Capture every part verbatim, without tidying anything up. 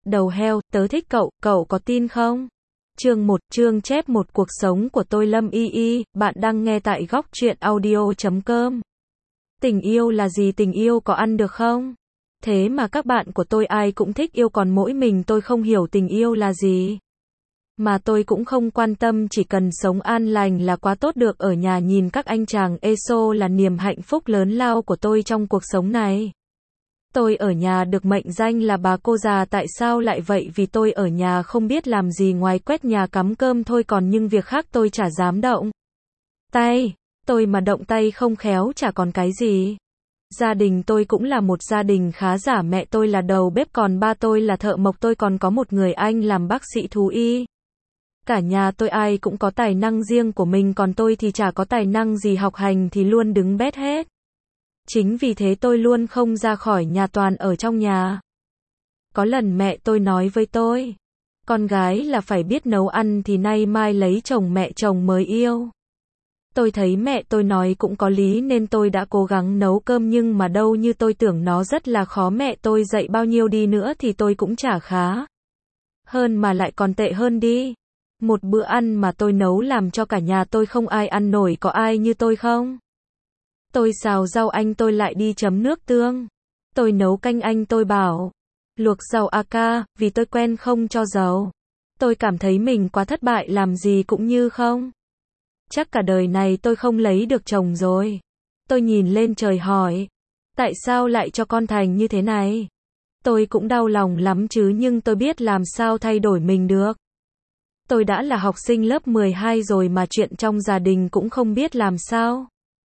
Đầu heo, tớ thích cậu, cậu có tin không? Chương một, chương chép một cuộc sống của tôi Lâm Y Y, bạn đang nghe tại góc truyện audio chấm com. Tình yêu là gì, tình yêu có ăn được không? Thế mà các bạn của tôi ai cũng thích yêu, còn mỗi mình tôi không hiểu tình yêu là gì. Mà tôi cũng không quan tâm, chỉ cần sống an lành là quá tốt, được ở nhà nhìn các anh chàng ê xô là niềm hạnh phúc lớn lao của tôi trong cuộc sống này. Tôi ở nhà được mệnh danh là bà cô già, tại sao lại vậy? Vì tôi ở nhà không biết làm gì ngoài quét nhà cắm cơm thôi, còn những việc khác tôi chả dám động tay. Tôi mà động tay không khéo chả còn cái gì. Gia đình tôi cũng là một gia đình khá giả, mẹ tôi là đầu bếp, còn ba tôi là thợ mộc, tôi còn có một người anh làm bác sĩ thú y. Cả nhà tôi ai cũng có tài năng riêng của mình, còn tôi thì chả có tài năng gì, học hành thì luôn đứng bét hết. Chính vì thế tôi luôn không ra khỏi nhà, toàn ở trong nhà. Có lần mẹ tôi nói với tôi, con gái là phải biết nấu ăn thì nay mai lấy chồng mẹ chồng mới yêu. Tôi thấy mẹ tôi nói cũng có lý nên tôi đã cố gắng nấu cơm, nhưng mà đâu như tôi tưởng, nó rất là khó. Mẹ tôi dạy bao nhiêu đi nữa thì tôi cũng chả khá hơn mà lại còn tệ hơn đi. Một bữa ăn mà tôi nấu làm cho cả nhà tôi không ai ăn nổi, có ai như tôi không? Tôi xào rau anh tôi lại đi chấm nước tương. Tôi nấu canh anh tôi bảo luộc rau a ca, vì tôi quen không cho dầu. Tôi cảm thấy mình quá thất bại, làm gì cũng như không. Chắc cả đời này tôi không lấy được chồng rồi. Tôi nhìn lên trời hỏi, tại sao lại cho con thành như thế này? Tôi cũng đau lòng lắm chứ, nhưng tôi biết làm sao thay đổi mình được. Tôi đã là học sinh lớp mười hai rồi mà chuyện trong gia đình cũng không biết làm sao.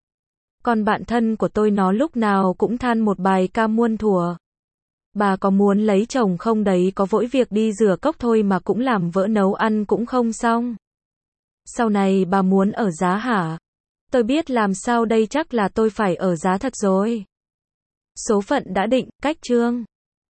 Còn bạn thân của tôi nó lúc nào cũng than một bài ca muôn thuở. Bà có muốn lấy chồng không đấy, có vội việc đi rửa cốc thôi mà cũng làm vỡ, nấu ăn cũng không xong. Sau này bà muốn ở giá hả? Tôi biết làm sao đây, chắc là tôi phải ở giá thật rồi. Số phận đã định, cách chương.